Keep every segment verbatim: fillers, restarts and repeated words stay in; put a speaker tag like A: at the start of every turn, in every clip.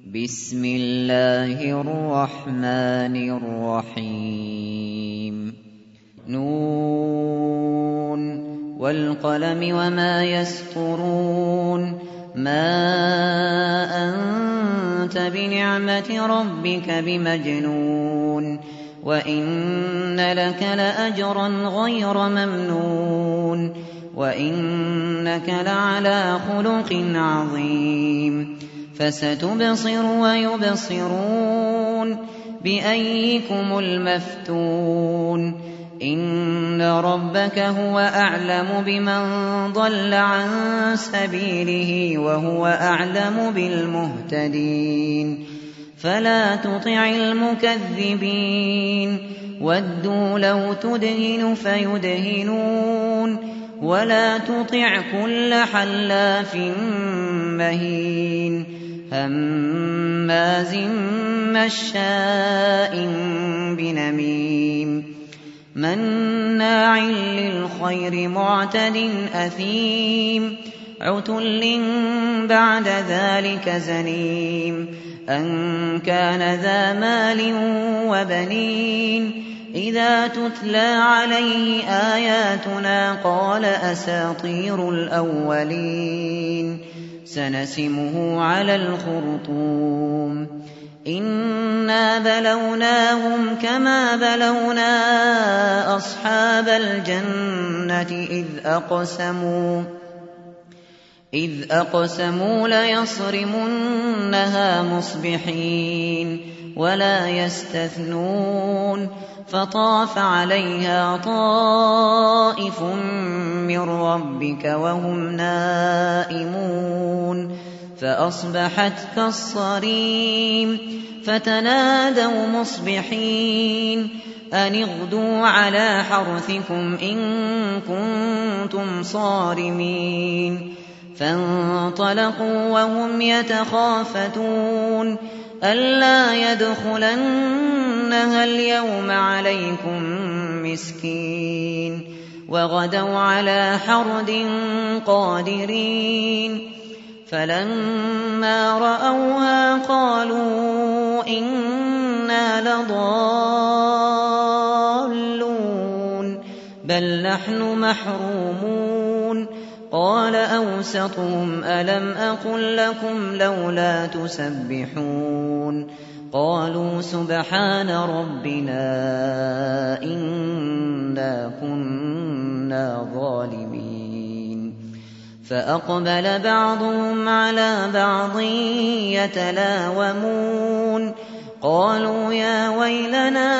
A: بسم الله الرحمن الرحيم نون والقلم وما يسطرون ما أنت بنعمة ربك بمجنون وإن لك لأجرا غير ممنون وإنك لعلى خلق عظيم فستبصر ويبصرون بأيكم المفتون إن ربك هو أعلم بمن ضل عن سبيله وهو أعلم بالمهتدين فلا تطع المكذبين ودوا لو تدهن فيدهنون ولا تطع كل حلاف مهين هماز مشاء بنميم مناع للخير معتد أثيم عتل بعد ذلك زنيم أن كان ذا مال وبنين إذا تتلى عليه آياتنا قال أساطير الأولين سنسمه على الخرطوم إنا بلوناهم كما بلونا أصحاب الجنة إذ أقسموا إذ أقسموا ليصرمنها مصبحين ولا يستثنون فطاف عليها طائف من ربك وهم نائمون فأصبحت كالصريم فتنادوا مصبحين أن اغدوا على حرثكم إن كنتم صارمين فانطلقوا وهم يتخافتون ألا يدخلنها اليوم عليكم مسكين وغدوا على حرد قادرين فلما رأوها قالوا إنا لضالون بل نحن محرومون قال أوسطهم ألم أقل لكم لولا تسبحون قالوا سبحان ربنا إنا كنا ظالمين فأقبل بعضهم على بعض يتلاومون قالوا يا ويلنا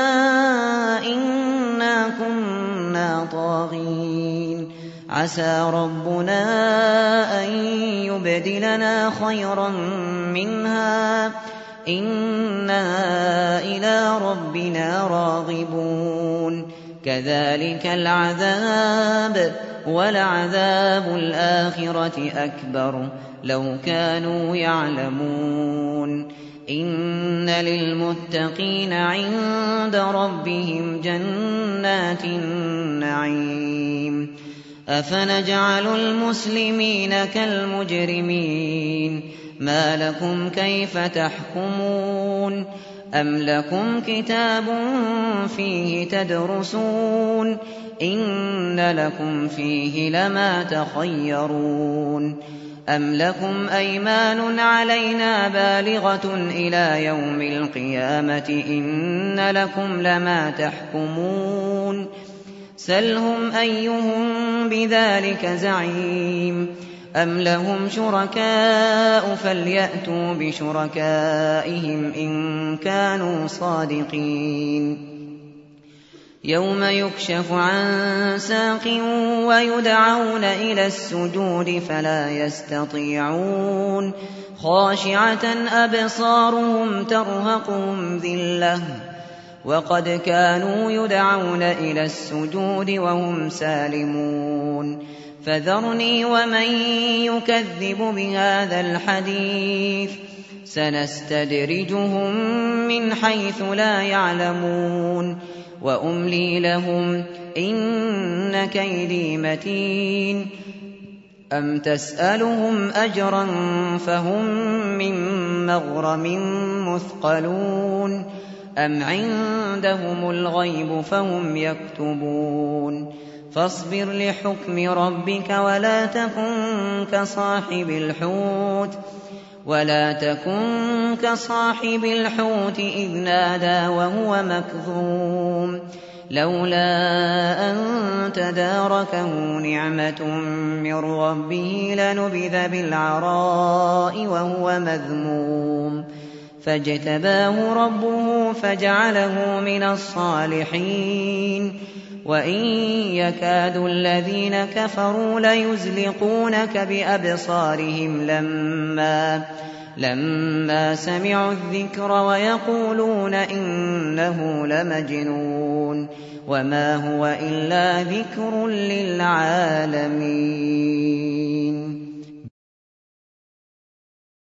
A: إنا كنا طاغين عسى ربنا أن يبدلنا خيرا منها إنا إلى ربنا راغبون كذلك العذاب ولعذاب الآخرة أكبر لو كانوا يعلمون إن للمتقين عند ربهم جنات النعيم أفنجعل المسلمين كالمجرمين ما لكم كيف تحكمون أم لكم كتاب فيه تدرسون إن لكم فيه لما تخيرون أم لكم أيمان علينا بالغة إلى يوم القيامة إن لكم لما تحكمون سلهم أيهم بذلك زعيم أم لهم شركاء فليأتوا بشركائهم إن كانوا صادقين يوم يكشف عن ساق ويدعون إلى السجود فلا يستطيعون خاشعة أبصارهم ترهقهم ذلة وقد كانوا يدعون إلى السجود وهم سالمون فذرني ومن يكذب بهذا الحديث سنستدرجهم من حيث لا يعلمون وأملي لهم إن كيدي متين أم تسألهم أجرا فهم من مغرم مثقلون أم عندهم الغيب فهم يكتبون فاصبر لحكم ربك ولا تكن كصاحب الحوت ولا تكن كصاحب الحوت إذ نادى وهو مكظوم لولا أن تداركه نعمة من ربه لنبذ بالعراء وهو مذموم فاجتباه ربه فجعله من الصالحين وإن يكاد الذين كفروا ليزلقونك بأبصارهم لما لما سمعوا الذكر ويقولون إنه لمجنون وما هو إلا ذكر للعالمين.